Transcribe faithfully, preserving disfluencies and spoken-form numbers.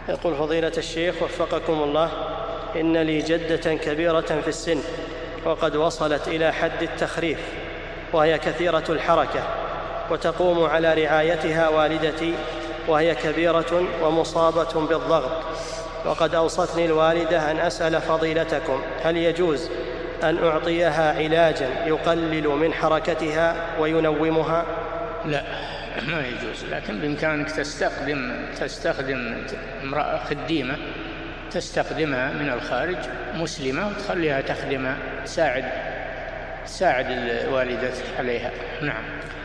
يقول فضيلة الشيخ وفقكم الله، إن لي جدة كبيرة في السن وقد وصلت إلى حد التخريف، وهي كثيرة الحركة، وتقوم على رعايتها والدتي وهي كبيرة ومصابة بالضغط، وقد أوصتني الوالدة أن أسأل فضيلتكم هل يجوز أن أعطيها علاجا يقلل من حركتها وينومها؟ لا، ما يجوز، لكن بإمكانك تستخدم تستخدم امرأة خديمة تستخدمها من الخارج مسلمة وتخليها تخدمها، تساعد تساعد الوالدة عليها. نعم.